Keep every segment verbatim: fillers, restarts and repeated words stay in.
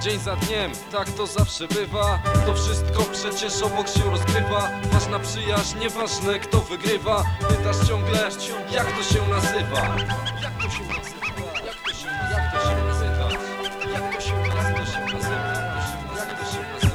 dzień za dniem, tak to zawsze bywa. To wszystko przecież obok się rozgrywa. Ważna przyjaźń, nieważne kto wygrywa. Pytasz ciągle, jak to się nazywa? Jak to się nazywa? Jak to się nazywa? Jak to się nazywa? Jak to się nazywa? Jak to się nazywa?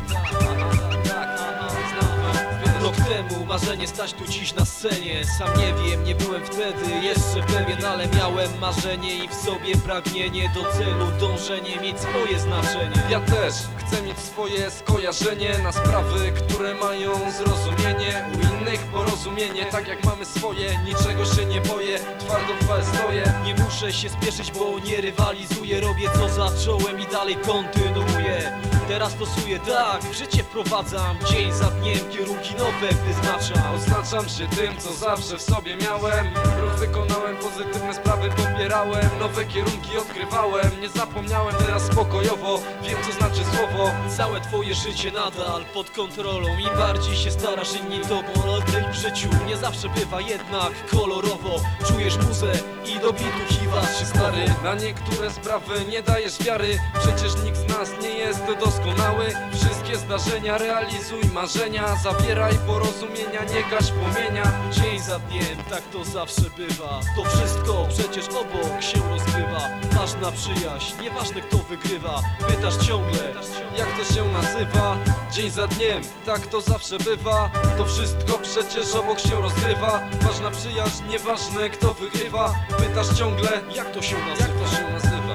Rok temu marzenie stać tu dziś na scenie. Sam nie wiem, nie byłem wtedy jeszcze pewien, ale miałem marzenie i w sobie pragnienie do celu, dążenie, mieć swoje znaczenie. Ja też chcę mieć swoje skojarzenie na sprawy, które mają zrozumienie. U innych porozumienie, tak jak mamy swoje. Niczego się nie boję, twardo w walce stoję. Nie muszę się spieszyć, bo nie rywalizuję. Robię co zacząłem i dalej kontynuuję. Teraz stosuję, tak, w życie wprowadzam. Dzień za dniem kierunki nowe wyznaczam. Oznaczam się tym, co zawsze w sobie miałem. Ruch wykonałem, pozytywne sprawy popierałem. Nowe kierunki odkrywałem. Nie zapomniałem, teraz spokojowo wiem, co znaczy słowo. Całe twoje życie nadal pod kontrolą. Im bardziej się starasz, inni tobą. Ale w życiu nie zawsze bywa jednak kolorowo. Czujesz muzę i do bitu kiwasz się stary. Na niektóre sprawy nie dajesz wiary. Przecież nikt z nas nie jest doskonały. Wszystkie zdarzenia realizuj marzenia. Zawieraj porozumienia, nie gaś płomienia. Dzień za dniem, tak to zawsze bywa. To wszystko przecież obok się rozgrywa. Ważna przyjaźń, nieważne kto wygrywa. Pytasz ciągle, Jak to się nazywa? Dzień za dniem, tak to zawsze bywa. To wszystko przecież obok się rozgrywa. Ważna przyjaźń, nieważne kto wygrywa. Pytasz ciągle, jak to się nazywa? jak to się nazywa?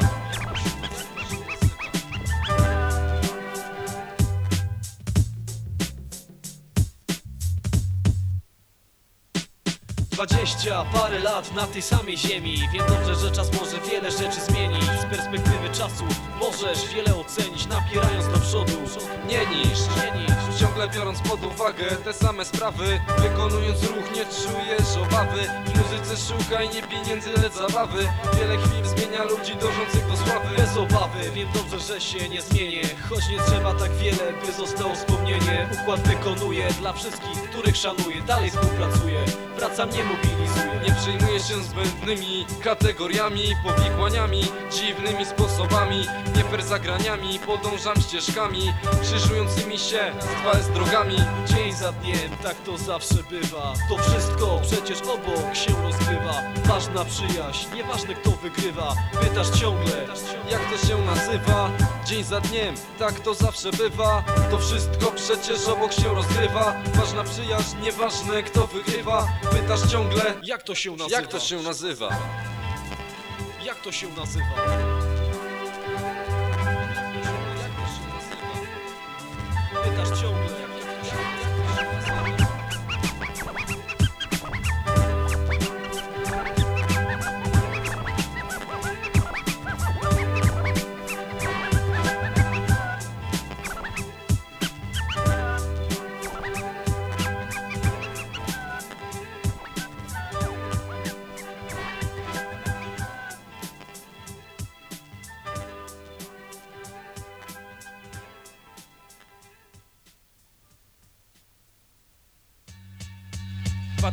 Dwadzieścia parę lat na tej samej ziemi. Wiem dobrze, że czas może wiele rzeczy zmienić. Z perspektywy czasu możesz wiele ocenić, napierając do przodu. Nie niszcz, Nie niszcz. ciągle biorąc pod uwagę te same sprawy. Wykonując ruch nie czujesz obawy. W muzyce szukaj nie pieniędzy, lecz zabawy. Wiele chwil zmienia ludzi dążących do sławy. Bez obawy, wiem dobrze, że się nie zmienię. Choć nie trzeba tak wiele, by zostało wspomnienie. Układ wykonuję dla wszystkich, których szanuję. Dalej współpracuję, praca mnie mobilizuje. Nie przejmuję się zbędnymi kategoriami, powikłaniami, dziwnymi sposobami, nie fair zagraniami. Podążam ścieżkami krzyżującymi się z dwa S drogami. Dzień za dniem, tak to zawsze bywa. To wszystko przecież obok się rozgrywa. Ważna przyjaźń, nieważne kto wygrywa. Pytasz ciągle, Jak to się nazywa? Dzień za dniem, tak to zawsze bywa. To wszystko przecież obok się rozgrywa. Ważna przyjaźń, nieważne kto wygrywa. Pytasz ciągle, jak to się nazywa? jak to się nazywa? Jak to się nazywa? Pytasz ciągle.